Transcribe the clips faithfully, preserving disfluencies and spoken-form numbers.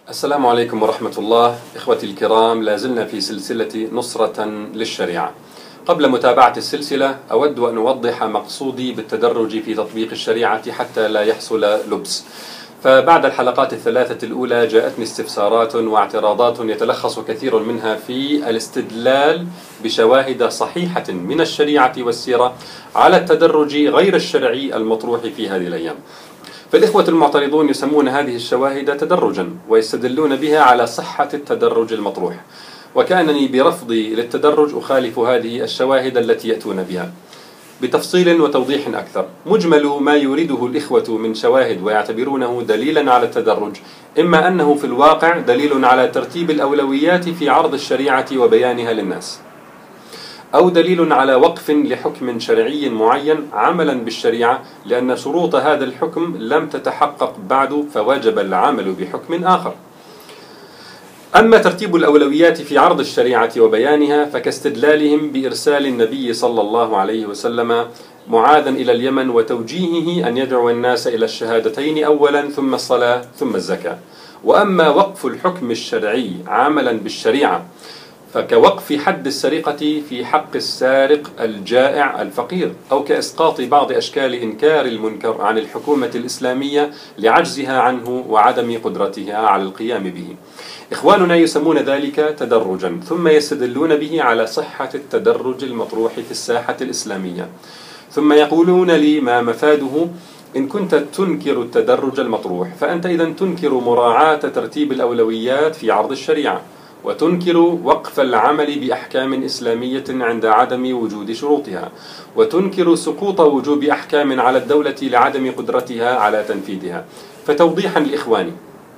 السلام عليكم ورحمة الله. إخوتي الكرام، لازلنا في سلسلة نصرة للشريعة. قبل متابعة السلسلة أود أن أوضح مقصودي بالتدرج في تطبيق الشريعة حتى لا يحصل لبس. فبعد الحلقات الثلاثة الأولى جاءتني استفسارات واعتراضات يتلخص كثير منها في الاستدلال بشواهد صحيحة من الشريعة والسيرة على التدرج غير الشرعي المطروح في هذه الأيام. فالإخوة المعترضون يسمون هذه الشواهد تدرجا ويستدلون بها على صحة التدرج المطروح، وكأنني برفضي للتدرج أخالف هذه الشواهد التي يأتون بها. بتفصيل وتوضيح أكثر، مجمل ما يريده الإخوة من شواهد ويعتبرونه دليلا على التدرج إما أنه في الواقع دليل على ترتيب الأولويات في عرض الشريعة وبيانها للناس، أو دليل على وقف لحكم شرعي معين عملا بالشريعة لأن شروط هذا الحكم لم تتحقق بعد فوجب العمل بحكم آخر. أما ترتيب الأولويات في عرض الشريعة وبيانها فكاستدلالهم بإرسال النبي صلى الله عليه وسلم معاذا إلى اليمن وتوجيهه أن يدعو الناس إلى الشهادتين أولا ثم الصلاة ثم الزكاة. وأما وقف الحكم الشرعي عملا بالشريعة فكوقف حد السرقة في حق السارق الجائع الفقير، أو كإسقاط بعض أشكال إنكار المنكر عن الحكومة الإسلامية لعجزها عنه وعدم قدرتها على القيام به. إخواننا يسمون ذلك تدرجا، ثم يستدلون به على صحة التدرج المطروح في الساحة الإسلامية، ثم يقولون لي ما مفاده إن كنت تنكر التدرج المطروح، فأنت إذا تنكر مراعاة ترتيب الأولويات في عرض الشريعة، وتنكر وقف العمل بأحكام إسلامية عند عدم وجود شروطها، وتنكر سقوط وجوب أحكام على الدولة لعدم قدرتها على تنفيذها. فتوضيحا لإخواني،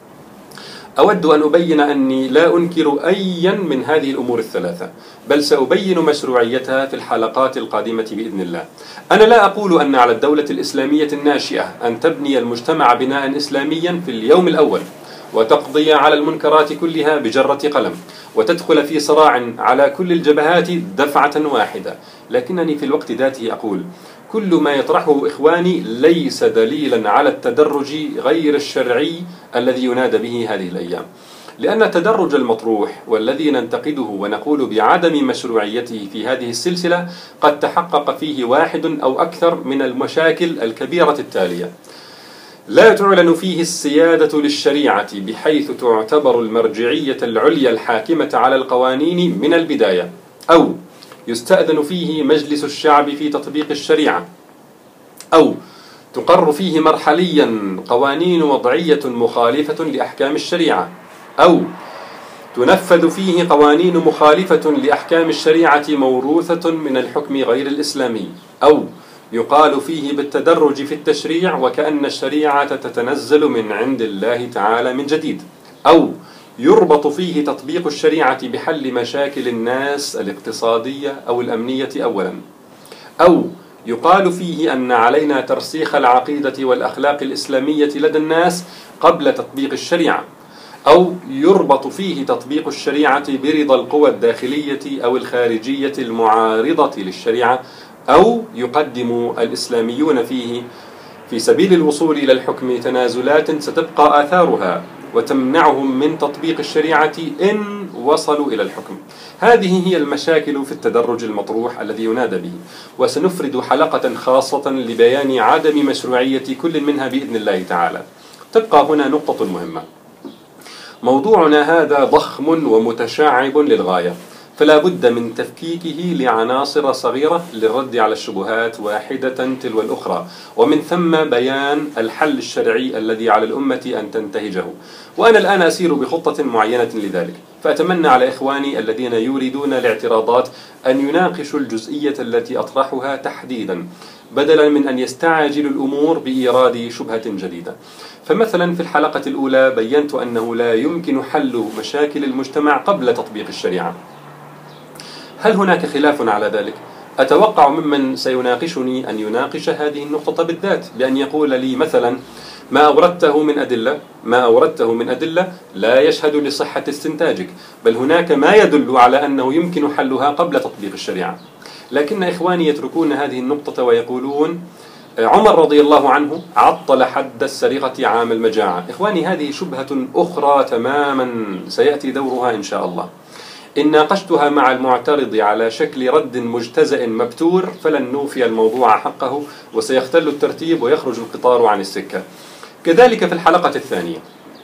أود أن أبين أني لا أنكر أيا من هذه الأمور الثلاثة، بل سأبين مشروعيتها في الحلقات القادمة بإذن الله. أنا لا أقول أن على الدولة الإسلامية الناشئة أن تبني المجتمع بناء إسلاميا في اليوم الأول وتقضي على المنكرات كلها بجرة قلم وتدخل في صراع على كل الجبهات دفعة واحدة، لكنني في الوقت ذاته أقول كل ما يطرحه إخواني ليس دليلا على التدرج غير الشرعي الذي ينادى به هذه الأيام، لأن التدرج المطروح والذي ننتقده ونقول بعدم مشروعيته في هذه السلسلة قد تحقق فيه واحد أو أكثر من المشاكل الكبيرة التالية: لا تعلن فيه السيادة للشريعة بحيث تعتبر المرجعية العليا الحاكمة على القوانين من البداية، أو يستأذن فيه مجلس الشعب في تطبيق الشريعة، أو تقر فيه مرحليا قوانين وضعية مخالفة لأحكام الشريعة، أو تنفذ فيه قوانين مخالفة لأحكام الشريعة موروثة من الحكم غير الإسلامي، أو يقال فيه بالتدرج في التشريع وكأن الشريعة تتنزل من عند الله تعالى من جديد، أو يربط فيه تطبيق الشريعة بحل مشاكل الناس الاقتصادية أو الأمنية أولا، أو يقال فيه أن علينا ترسيخ العقيدة والأخلاق الإسلامية لدى الناس قبل تطبيق الشريعة، أو يربط فيه تطبيق الشريعة برضا القوى الداخلية أو الخارجية المعارضة للشريعة، أو يقدم الإسلاميون فيه في سبيل الوصول إلى الحكم تنازلات ستبقى آثارها وتمنعهم من تطبيق الشريعة إن وصلوا إلى الحكم. هذه هي المشاكل في التدرج المطروح الذي ينادى به، وسنفرد حلقة خاصة لبيان عدم مشروعية كل منها بإذن الله تعالى. تبقى هنا نقطة مهمة: موضوعنا هذا ضخم ومتشعب للغاية، فلا بد من تفكيكه لعناصر صغيرة للرد على الشبهات واحدة تلو الأخرى، ومن ثم بيان الحل الشرعي الذي على الأمة أن تنتهجه. وأنا الآن أسير بخطة معينة لذلك، فأتمنى على إخواني الذين يريدون الاعتراضات أن يناقشوا الجزئية التي أطرحها تحديدا، بدلا من أن يستعجلوا الأمور بإيراد شبهة جديدة. فمثلا في الحلقة الأولى بينت أنه لا يمكن حل مشاكل المجتمع قبل تطبيق الشريعة. هل هناك خلاف على ذلك؟ أتوقع ممن سيناقشني أن يناقش هذه النقطة بالذات، بأن يقول لي مثلا: ما أوردته من أدلة ما أوردته من أدلة لا يشهد لصحة استنتاجك، بل هناك ما يدل على أنه يمكن حلها قبل تطبيق الشريعة. لكن إخواني يتركون هذه النقطة ويقولون: عمر رضي الله عنه عطل حد السرقة عام المجاعة. إخواني، هذه شبهة أخرى تماما سيأتي دورها إن شاء الله. إن ناقشتها مع المعترض على شكل رد مجتزئ مبتور فلن نوفي الموضوع حقه، وسيختل الترتيب ويخرج القطار عن السكة. كذلك في الحلقة الثانية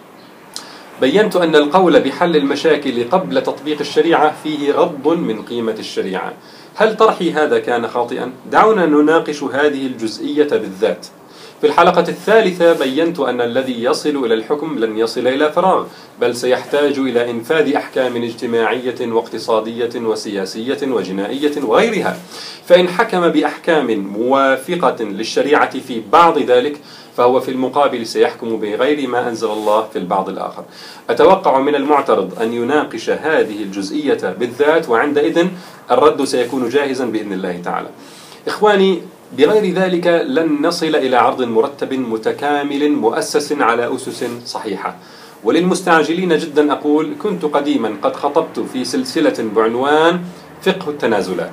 بينت أن القول بحل المشاكل قبل تطبيق الشريعة فيه غض من قيمة الشريعة. هل طرحي هذا كان خاطئا؟ دعونا نناقش هذه الجزئية بالذات. في الحلقة الثالثة بينت أن الذي يصل إلى الحكم لن يصل إلى فراغ، بل سيحتاج إلى إنفاذ أحكام اجتماعية واقتصادية وسياسية وجنائية وغيرها، فإن حكم بأحكام موافقة للشريعة في بعض ذلك فهو في المقابل سيحكم بغير ما أنزل الله في البعض الآخر. أتوقع من المعترض أن يناقش هذه الجزئية بالذات، وعندئذ الرد سيكون جاهزا بإذن الله تعالى. إخواني، بغير ذلك لن نصل إلى عرض مرتب متكامل مؤسس على أسس صحيحة. وللمستعجلين جدا أقول: كنت قديما قد خطبت في سلسلة بعنوان فقه التنازلات،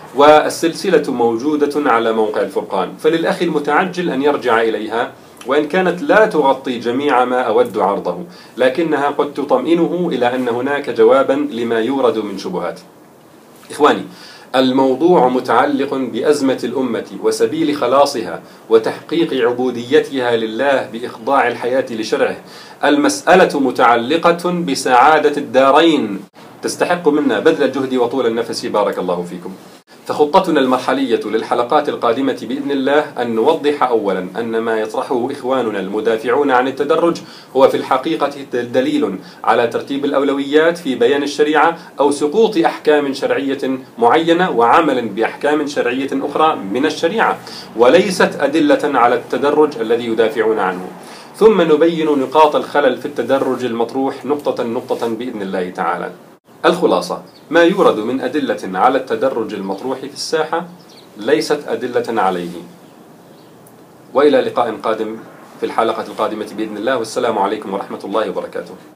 والسلسلة موجودة على موقع الفرقان، فللأخ المتعجل أن يرجع إليها، وإن كانت لا تغطي جميع ما أود عرضه، لكنها قد تطمئنه إلى أن هناك جوابا لما يورد من شبهات. إخواني، الموضوع متعلق بأزمة الأمة وسبيل خلاصها وتحقيق عبوديتها لله بإخضاع الحياة لشرعه. المسألة متعلقة بسعادة الدارين، تستحق منا بذل الجهد وطول النفس. بارك الله فيكم. فخطتنا المرحلية للحلقات القادمة بإذن الله أن نوضح أولا أن ما يطرحه إخواننا المدافعون عن التدرج هو في الحقيقة دليل على ترتيب الأولويات في بيان الشريعة، أو سقوط أحكام شرعية معينة وعمل بأحكام شرعية أخرى من الشريعة، وليست أدلة على التدرج الذي يدافعون عنه. ثم نبين نقاط الخلل في التدرج المطروح نقطة نقطة بإذن الله تعالى. الخلاصة: ما يورد من أدلة على التدرج المطروح في الساحة ليست أدلة عليه. وإلى لقاء قادم في الحلقة القادمة بإذن الله، والسلام عليكم ورحمة الله وبركاته.